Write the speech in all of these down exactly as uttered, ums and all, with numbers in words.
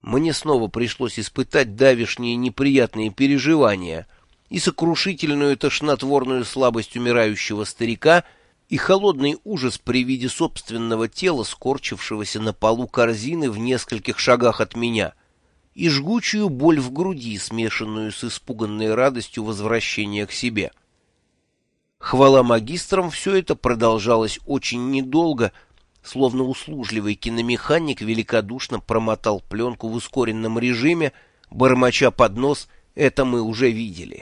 мне снова пришлось испытать давешние неприятные переживания и сокрушительную тошнотворную слабость умирающего старика, и холодный ужас при виде собственного тела, скорчившегося на полу корзины в нескольких шагах от меня, и жгучую боль в груди, смешанную с испуганной радостью возвращения к себе. Хвала магистрам, все это продолжалось очень недолго, словно услужливый киномеханик великодушно промотал пленку в ускоренном режиме, бормоча под нос «это мы уже видели».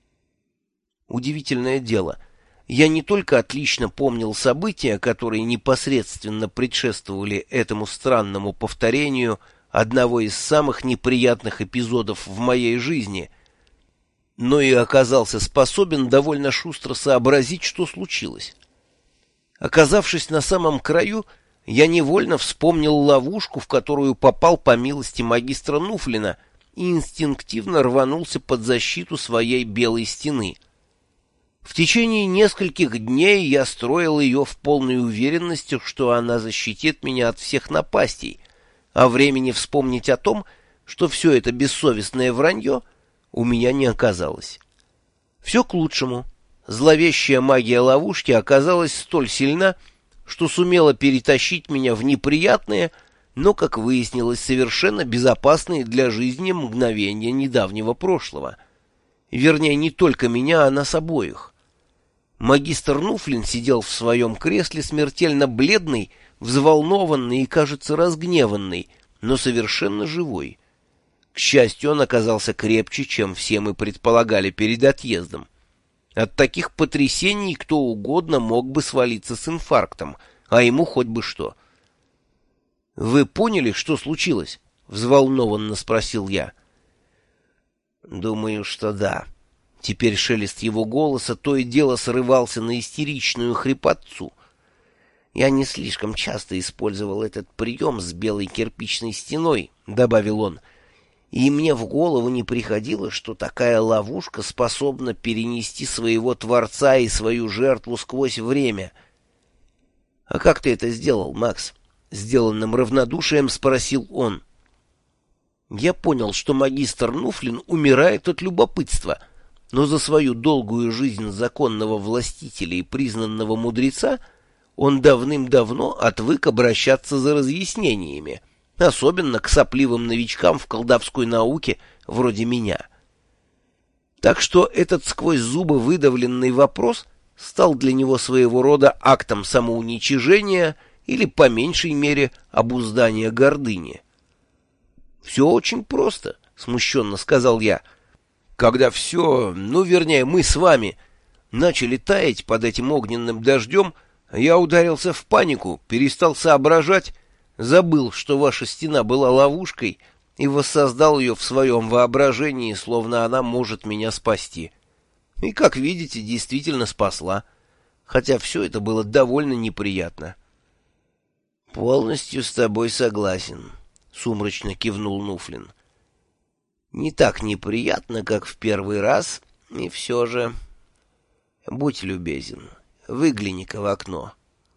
Удивительное дело, я не только отлично помнил события, которые непосредственно предшествовали этому странному повторению одного из самых неприятных эпизодов в моей жизни, но и оказался способен довольно шустро сообразить, что случилось. Оказавшись на самом краю, я невольно вспомнил ловушку, в которую попал по милости магистра Нуфлина, и инстинктивно рванулся под защиту своей белой стены. В течение нескольких дней я строил ее в полной уверенности, что она защитит меня от всех напастей, а времени вспомнить о том, что все это бессовестное вранье, у меня не оказалось. Все к лучшему. Зловещая магия ловушки оказалась столь сильна, что сумела перетащить меня в неприятные, но, как выяснилось, совершенно безопасные для жизни мгновения недавнего прошлого. Вернее, не только меня, а нас обоих. Магистр Нуфлин сидел в своем кресле смертельно бледный, взволнованный и, кажется, разгневанный, но совершенно живой. К счастью, он оказался крепче, чем все мы предполагали перед отъездом. От таких потрясений кто угодно мог бы свалиться с инфарктом, а ему хоть бы что. — Вы поняли, что случилось? — взволнованно спросил я. — Думаю, что да. Теперь шелест его голоса то и дело срывался на истеричную хрипотцу. «Я не слишком часто использовал этот прием с белой кирпичной стеной», — добавил он, — «и мне в голову не приходило, что такая ловушка способна перенести своего Творца и свою жертву сквозь время». «А как ты это сделал, Макс?» — сделанным равнодушием спросил он. Я понял, что магистр Нуфлин умирает от любопытства, но за свою долгую жизнь законного властителя и признанного мудреца он давным-давно отвык обращаться за разъяснениями, особенно к сопливым новичкам в колдовской науке вроде меня. Так что этот сквозь зубы выдавленный вопрос стал для него своего рода актом самоуничижения или, по меньшей мере, обуздания гордыни. «Все очень просто», — смущенно сказал я. «Когда все, ну, вернее, мы с вами начали таять под этим огненным дождем, я ударился в панику, перестал соображать, забыл, что ваша стена была ловушкой, и воссоздал ее в своем воображении, словно она может меня спасти. И, как видите, действительно спасла, хотя все это было довольно неприятно». «Полностью с тобой согласен», — сумрачно кивнул Нуфлин. «Не так неприятно, как в первый раз, и все же... Будь любезен, выгляни-ка в окно».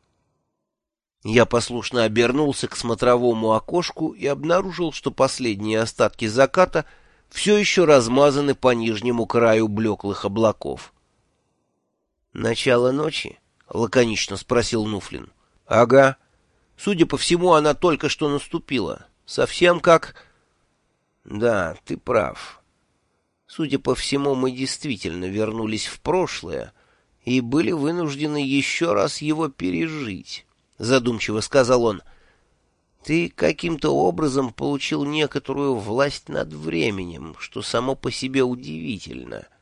Я послушно обернулся к смотровому окошку и обнаружил, что последние остатки заката все еще размазаны по нижнему краю блеклых облаков. «Начало ночи?» — лаконично спросил Нуфлин. «Ага. Судя по всему, она только что наступила. Совсем как...» «Да, ты прав. Судя по всему, мы действительно вернулись в прошлое и были вынуждены еще раз его пережить», — задумчиво сказал он. «Ты каким-то образом получил некоторую власть над временем, что само по себе удивительно».